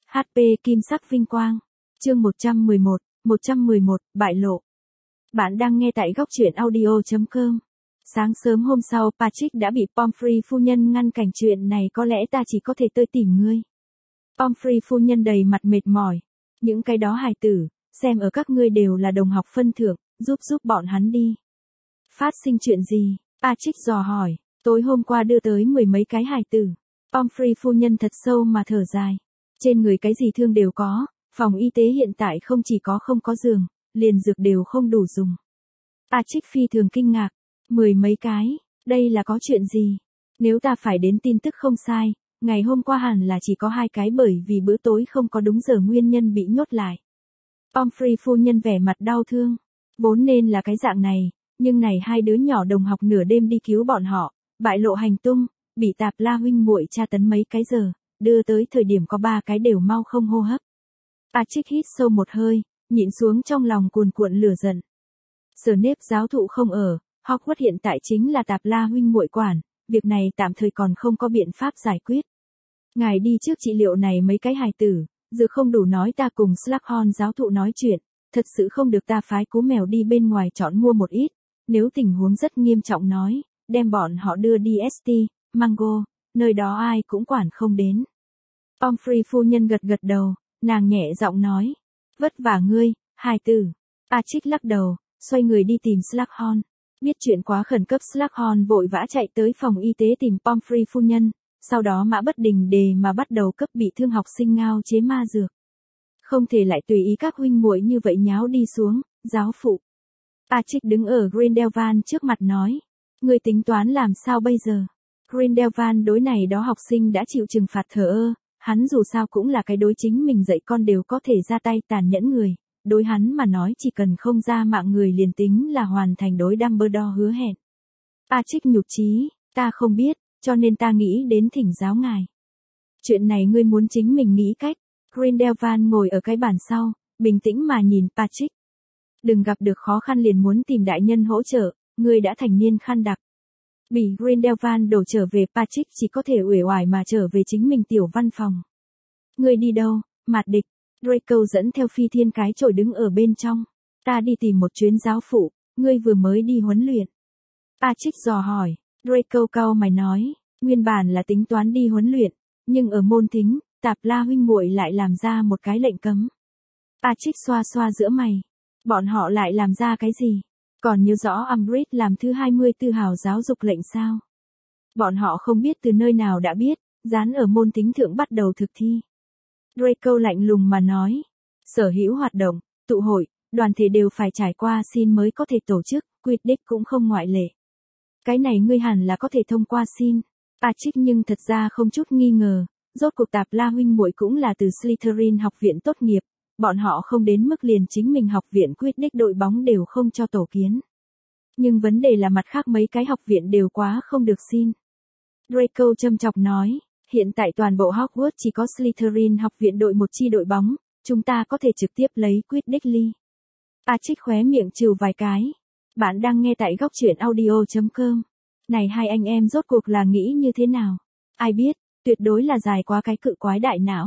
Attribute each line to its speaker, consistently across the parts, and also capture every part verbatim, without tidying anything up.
Speaker 1: hát pê Kim sắc vinh quang. Chương một trăm mười một, một trăm mười một, bại lộ. Bạn đang nghe tại góc truyện audio chấm com. Sáng sớm hôm sau, Patrick đã bị Pomfrey phu nhân ngăn cản. Chuyện này có lẽ ta chỉ có thể tới tìm ngươi. Pomfrey phu nhân đầy mặt mệt mỏi. Những cái đó hài tử, xem ở các ngươi đều là đồng học phân thượng, giúp giúp bọn hắn đi. Phát sinh chuyện gì? Patrick dò hỏi. Tối hôm qua đưa tới mười mấy cái hài tử. Pomfrey phu nhân thật sâu mà thở dài. Trên người cái gì thương đều có, phòng y tế hiện tại không chỉ có không có giường, liền dược đều không đủ dùng. Patrick phi thường kinh ngạc. Mười mấy cái, đây là có chuyện gì? Nếu ta phải đến tin tức không sai, ngày hôm qua hẳn là chỉ có hai cái bởi vì bữa tối không có đúng giờ nguyên nhân bị nhốt lại. Pomfrey phu nhân vẻ mặt đau thương. Vốn nên là cái dạng này, nhưng này hai đứa nhỏ đồng học nửa đêm đi cứu bọn họ, bại lộ hành tung, bị Tạp La huynh muội tra tấn mấy cái giờ, đưa tới thời điểm có ba cái đều mau không hô hấp. Patrick hít sâu một hơi, nhịn xuống trong lòng cuồn cuộn lửa giận. Snape giáo thụ không ở, Hogwarts hiện tại chính là Tạp La huynh muội quản, việc này tạm thời còn không có biện pháp giải quyết. Ngài đi trước trị liệu này mấy cái hài tử, dược không đủ nói ta cùng Slughorn giáo thụ nói chuyện, thật sự không được ta phái cú mèo đi bên ngoài chọn mua một ít, nếu tình huống rất nghiêm trọng nói, đem bọn họ đưa đi ét tê, Mango, nơi đó ai cũng quản không đến. Pomfrey phu nhân gật gật đầu, nàng nhẹ giọng nói, vất vả ngươi, hài tử. Patrick lắc đầu, xoay người đi tìm Slughorn. Biết chuyện quá khẩn cấp, Slughorn vội vã chạy tới phòng y tế tìm Pomfrey phu nhân, sau đó mã bất đình đề mà bắt đầu cấp bị thương học sinh ngao chế ma dược. Không thể lại tùy ý các huynh muội như vậy nháo đi xuống, giáo phụ. Patrick đứng ở Grindelwald trước mặt nói, ngươi tính toán làm sao bây giờ? Grindelwald đối này đó học sinh đã chịu trừng phạt thờ ơ, hắn dù sao cũng là cái đối chính mình dạy con đều có thể ra tay tàn nhẫn người, đối hắn mà nói chỉ cần không ra mạng người liền tính là hoàn thành đối Dumbledore hứa hẹn. Patrick nhục chí, ta không biết, cho nên ta nghĩ đến thỉnh giáo ngài. Chuyện này ngươi muốn chính mình nghĩ cách. Grindelwald ngồi ở cái bàn sau, bình tĩnh mà nhìn Patrick. Đừng gặp được khó khăn liền muốn tìm đại nhân hỗ trợ, ngươi đã thành niên khăn đặc. Bị Grindelwald đổ trở về, Patrick chỉ có thể uể oải mà trở về chính mình tiểu văn phòng. Ngươi đi đâu, Mạt Địch? Draco dẫn theo Phi Thiên cái chổi đứng ở bên trong. Ta đi tìm một chuyến giáo phụ, ngươi vừa mới đi huấn luyện. Patrick dò hỏi, Draco cau mày nói, nguyên bản là tính toán đi huấn luyện, nhưng ở môn thính, Tạp La huynh muội lại làm ra một cái lệnh cấm. Patrick xoa xoa giữa mày. Bọn họ lại làm ra cái gì? Còn nhớ rõ Umbridge làm thứ hai mươi tư hào giáo dục lệnh sao? Bọn họ không biết từ nơi nào đã biết, dán ở môn thính thượng bắt đầu thực thi. Draco lạnh lùng mà nói, sở hữu hoạt động, tụ hội, đoàn thể đều phải trải qua xin mới có thể tổ chức, Quidditch cũng không ngoại lệ. Cái này ngươi hẳn là có thể thông qua xin. Patrick nhưng thật ra không chút nghi ngờ, rốt cuộc Tạp La huynh muội cũng là từ Slytherin học viện tốt nghiệp, bọn họ không đến mức liền chính mình học viện Quidditch đội bóng đều không cho tổ kiến. Nhưng vấn đề là mặt khác mấy cái học viện đều quá không được xin. Draco châm chọc nói, hiện tại toàn bộ Hogwarts chỉ có Slytherin học viện đội một chi đội bóng, chúng ta có thể trực tiếp lấy Quidditch League. Patrick khóe miệng trừ vài cái. Bạn đang nghe tại góc truyện audio chấm com. Này hai anh em rốt cuộc là nghĩ như thế nào? Ai biết, tuyệt đối là dài quá cái cự quái đại não.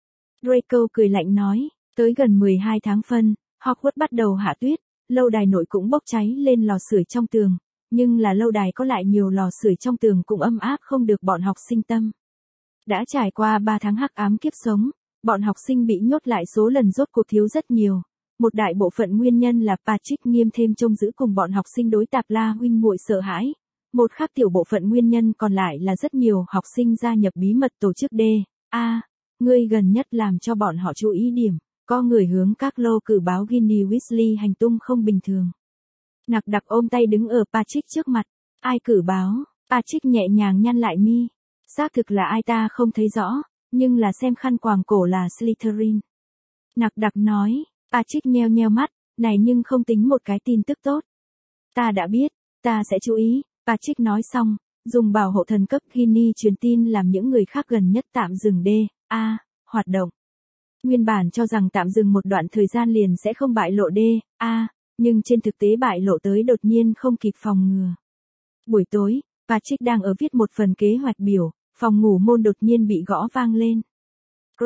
Speaker 1: Draco cười lạnh nói, tới gần mười hai tháng phân, Hogwarts bắt đầu hạ tuyết, lâu đài nội cũng bốc cháy lên lò sưởi trong tường, nhưng là lâu đài có lại nhiều lò sưởi trong tường cũng ấm áp không được bọn học sinh tâm. Đã trải qua ba tháng hắc ám kiếp sống, bọn học sinh bị nhốt lại số lần rốt cuộc thiếu rất nhiều. Một đại bộ phận nguyên nhân là Patrick nghiêm thêm trông giữ cùng bọn học sinh đối Tạp La huynh muội sợ hãi. Một khác tiểu bộ phận nguyên nhân còn lại là rất nhiều học sinh gia nhập bí mật tổ chức D. A. À, ngươi gần nhất làm cho bọn họ chú ý điểm, có người hướng các lô cử báo Ginny Weasley hành tung không bình thường. Nặc đặc ôm tay đứng ở Patrick trước mặt. Ai cử báo? Patrick nhẹ nhàng nhăn lại mi. Xác thực là ai ta không thấy rõ, nhưng là xem khăn quàng cổ là Slytherin. Nặc đặc nói. Patrick nheo nheo mắt, này nhưng không tính một cái tin tức tốt. Ta đã biết, ta sẽ chú ý. Patrick nói xong, dùng bảo hộ thần cấp Ginny truyền tin làm những người khác gần nhất tạm dừng D. A. hoạt động. Nguyên bản cho rằng tạm dừng một đoạn thời gian liền sẽ không bại lộ D. A. nhưng trên thực tế bại lộ tới đột nhiên không kịp phòng ngừa. Buổi tối, Patrick đang ở viết một phần kế hoạch biểu, phòng ngủ môn đột nhiên bị gõ vang lên. Crab,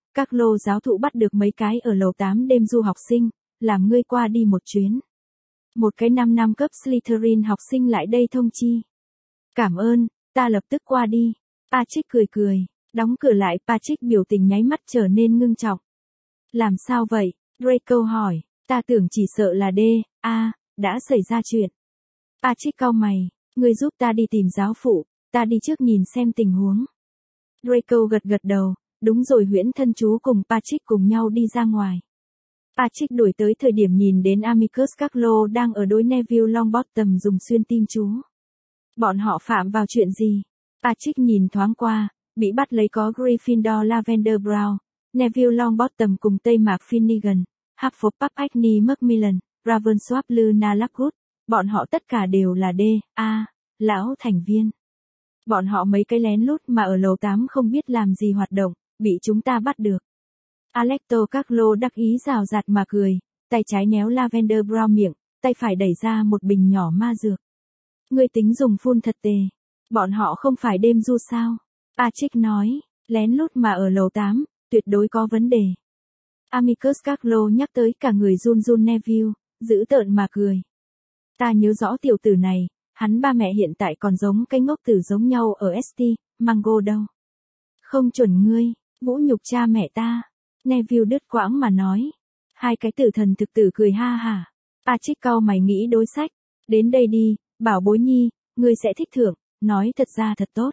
Speaker 1: các lô giáo thụ bắt được mấy cái ở lầu tám đêm du học sinh, làm ngươi qua đi một chuyến. Một cái năm năm cấp Slytherin học sinh lại đây thông chi. Cảm ơn, ta lập tức qua đi. Patrick cười cười, đóng cửa lại. Patrick biểu tình nháy mắt trở nên ngưng trọng. Làm sao vậy? Draco hỏi, ta tưởng chỉ sợ là D, A, đã xảy ra chuyện. Patrick cau mày, ngươi giúp ta đi tìm giáo phụ, ta đi trước nhìn xem tình huống. Draco gật gật đầu, đúng rồi. Huyễn thân chú cùng Patrick cùng nhau đi ra ngoài. Patrick đuổi tới thời điểm nhìn đến Amicus các lô đang ở đối Neville Longbottom dùng xuyên tim chú. Bọn họ phạm vào chuyện gì? Patrick nhìn thoáng qua, bị bắt lấy có Gryffindor Lavender Brown, Neville Longbottom cùng Tây Mạc Finnegan, Hufflepuff Agni Macmillan, Ravensworth Luna Lovegood, bọn họ tất cả đều là D, A, lão thành viên. Bọn họ mấy cái lén lút mà ở lầu tám không biết làm gì hoạt động, bị chúng ta bắt được. Alecto Carlo đắc ý rào rạt mà cười, tay trái néo Lavender Brown miệng, tay phải đẩy ra một bình nhỏ ma dược. Ngươi tính dùng phun thật tề. Bọn họ không phải đêm du sao? Patrick nói, lén lút mà ở lầu tám, tuyệt đối có vấn đề. Amicus Carlo nhắc tới cả người run run Neville, dữ tợn mà cười. Ta nhớ rõ tiểu tử này, hắn ba mẹ hiện tại còn giống cái ngốc tử giống nhau ở ét tê, Mango đâu. Không chuẩn ngươi, vũ nhục cha mẹ ta. Neville đứt quãng mà nói. Hai cái tử thần thực tử cười ha hả. Patrick cau mày nghĩ đối sách. Đến đây đi, bảo bối nhi, ngươi sẽ thích thưởng, nói thật ra thật tốt.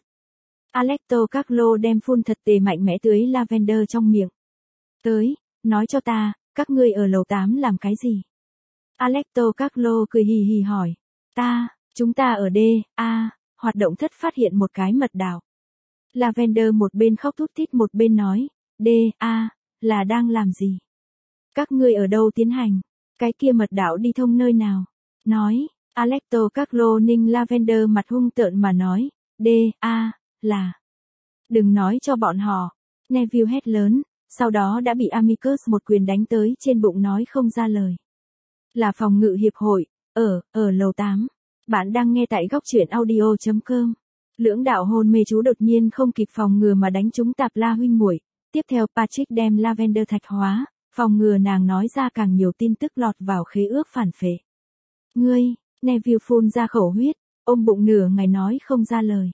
Speaker 1: Alecto Carlo đem phun thật tề mạnh mẽ tưới Lavender trong miệng. Tới, nói cho ta, các ngươi ở lầu tám làm cái gì? Alecto Carlo cười hì hì hỏi. Ta, chúng ta ở D, A, hoạt động thất phát hiện một cái mật đảo. Lavender một bên khóc thút thít một bên nói. D, A, là đang làm gì? Các ngươi ở đâu tiến hành? Cái kia mật đảo đi thông nơi nào? Nói, Alecto Carlo ninh Lavender mặt hung tợn mà nói. D, A, là. Đừng nói cho bọn họ. Neville hét lớn, sau đó đã bị Amicus một quyền đánh tới trên bụng nói không ra lời. Là phòng ngự hiệp hội, ở, ở lầu tám. Bạn đang nghe tại góc truyện audio chấm com. Lưỡng đạo hôn mê chú đột nhiên không kịp phòng ngừa mà đánh trúng Tạp La huynh muội. Tiếp theo Patrick đem Lavender thạch hóa, phòng ngừa nàng nói ra càng nhiều tin tức lọt vào khế ước phản phệ. Ngươi, Neville phun ra khẩu huyết, ôm bụng nửa ngày nói không ra lời.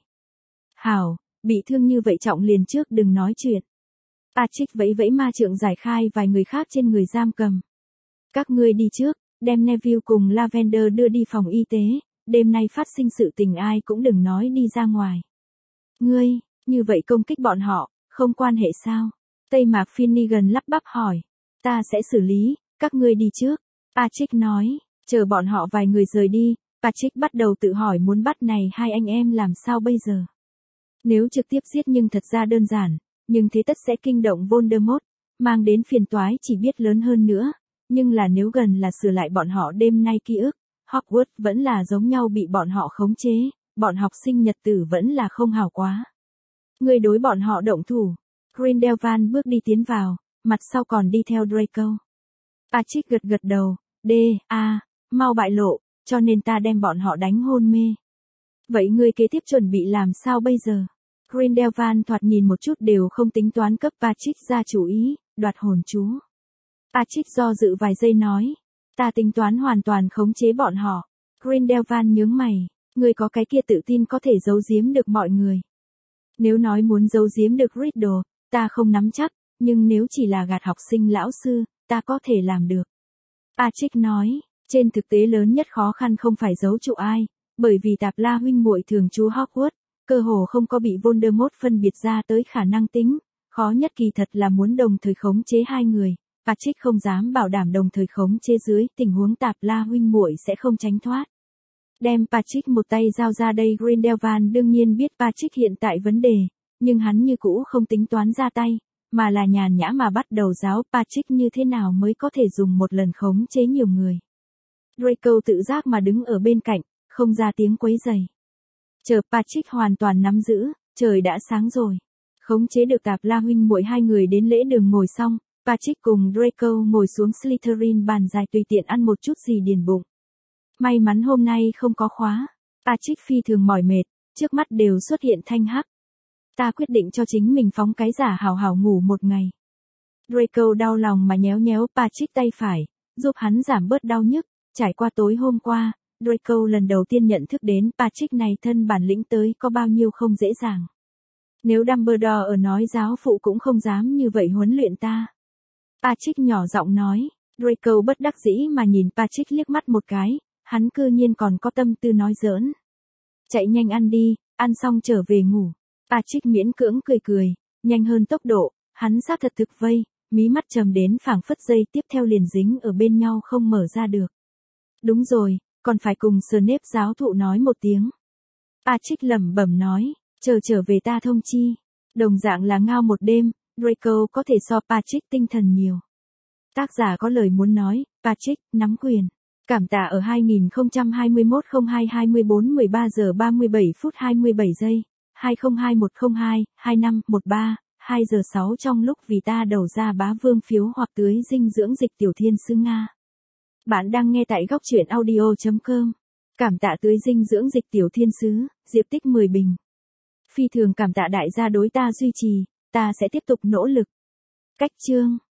Speaker 1: Hảo, bị thương như vậy trọng liền trước đừng nói chuyện. Patrick vẫy vẫy ma trượng giải khai vài người khác trên người giam cầm. Các ngươi đi trước, đem Neville cùng Lavender đưa đi phòng y tế, đêm nay phát sinh sự tình ai cũng đừng nói đi ra ngoài. Ngươi, như vậy công kích bọn họ, không quan hệ sao? Tây Mạc Finnegan lắp bắp hỏi. Ta sẽ xử lý, các ngươi đi trước. Patrick nói, chờ bọn họ vài người rời đi, Patrick bắt đầu tự hỏi muốn bắt này hai anh em làm sao bây giờ. Nếu trực tiếp giết nhưng thật ra đơn giản, nhưng thế tất sẽ kinh động Voldemort, mang đến phiền toái chỉ biết lớn hơn nữa, nhưng là nếu gần là sửa lại bọn họ đêm nay ký ức, Hogwarts vẫn là giống nhau bị bọn họ khống chế, bọn học sinh nhật tử vẫn là không hảo quá. Người đối bọn họ động thủ. Grindelwald bước đi tiến vào, mặt sau còn đi theo Draco. Patrick gật gật đầu, D, A, mau bại lộ, cho nên ta đem bọn họ đánh hôn mê. Vậy ngươi kế tiếp chuẩn bị làm sao bây giờ? Grindelwald thoạt nhìn một chút đều không tính toán cấp Patrick ra chủ ý, đoạt hồn chú. Patrick do dự vài giây nói, ta tính toán hoàn toàn khống chế bọn họ. Grindelwald nhướng mày, ngươi có cái kia tự tin có thể giấu giếm được mọi người. Nếu nói muốn giấu giếm được Riddle, ta không nắm chắc, nhưng nếu chỉ là gạt học sinh lão sư, ta có thể làm được. Patrick nói, trên thực tế lớn nhất khó khăn không phải giấu trụ ai, bởi vì Tạp La huynh muội thường trú Hogwarts, cơ hồ không có bị Voldemort phân biệt ra tới khả năng tính, khó nhất kỳ thật là muốn đồng thời khống chế hai người. Patrick không dám bảo đảm đồng thời khống chế dưới tình huống Tạp La huynh muội sẽ không tránh thoát. Đem Patrick một tay giao ra đây. Grindelwald đương nhiên biết Patrick hiện tại vấn đề, nhưng hắn như cũ không tính toán ra tay, mà là nhàn nhã mà bắt đầu giáo Patrick như thế nào mới có thể dùng một lần khống chế nhiều người. Draco tự giác mà đứng ở bên cạnh, không ra tiếng quấy rầy. Chờ Patrick hoàn toàn nắm giữ, trời đã sáng rồi. Khống chế được Tạp La huynh muội hai người đến lễ đường ngồi xong, Patrick cùng Draco ngồi xuống Slytherin bàn dài tùy tiện ăn một chút gì điền bụng. May mắn hôm nay không có khóa. Patrick phi thường mỏi mệt, trước mắt đều xuất hiện thanh hắc. Ta quyết định cho chính mình phóng cái giả hào hào ngủ một ngày. Draco đau lòng mà nhéo nhéo Patrick tay phải, giúp hắn giảm bớt đau nhức. Trải qua tối hôm qua, Draco lần đầu tiên nhận thức đến Patrick này thân bản lĩnh tới có bao nhiêu không dễ dàng. Nếu Dumbledore ở nói giáo phụ cũng không dám như vậy huấn luyện ta. Patrick nhỏ giọng nói. Draco bất đắc dĩ mà nhìn Patrick liếc mắt một cái, hắn cư nhiên còn có tâm tư nói giỡn. Chạy nhanh ăn đi, ăn xong trở về ngủ. Patrick miễn cưỡng cười cười, nhanh hơn tốc độ, hắn xác thật thực vây, mí mắt trầm đến phảng phất dây tiếp theo liền dính ở bên nhau không mở ra được. Đúng rồi, còn phải cùng Snape giáo thụ nói một tiếng. Patrick lẩm bẩm nói, chờ trở về ta thông chi. Đồng dạng là ngao một đêm, Draco có thể so Patrick tinh thần nhiều. Tác giả có lời muốn nói, Patrick, nắm quyền. Cảm tạ ở hai nghìn không trăm hai mươi mốt không hai hai mươi bốn mười ba giờ ba mươi bảy phút hai mươi bảy giây, hai không hai một không hai hai năm một ba, hai giờ sáu trong lúc vì ta đầu ra bá vương phiếu hoặc tưới dinh dưỡng dịch tiểu thiên sứ Nga. Bạn đang nghe tại góc truyện audio.com. Cảm tạ tưới dinh dưỡng dịch tiểu thiên sứ, Diệp Tích mười bình. Phi thường cảm tạ đại gia đối ta duy trì, ta sẽ tiếp tục nỗ lực. Cách chương.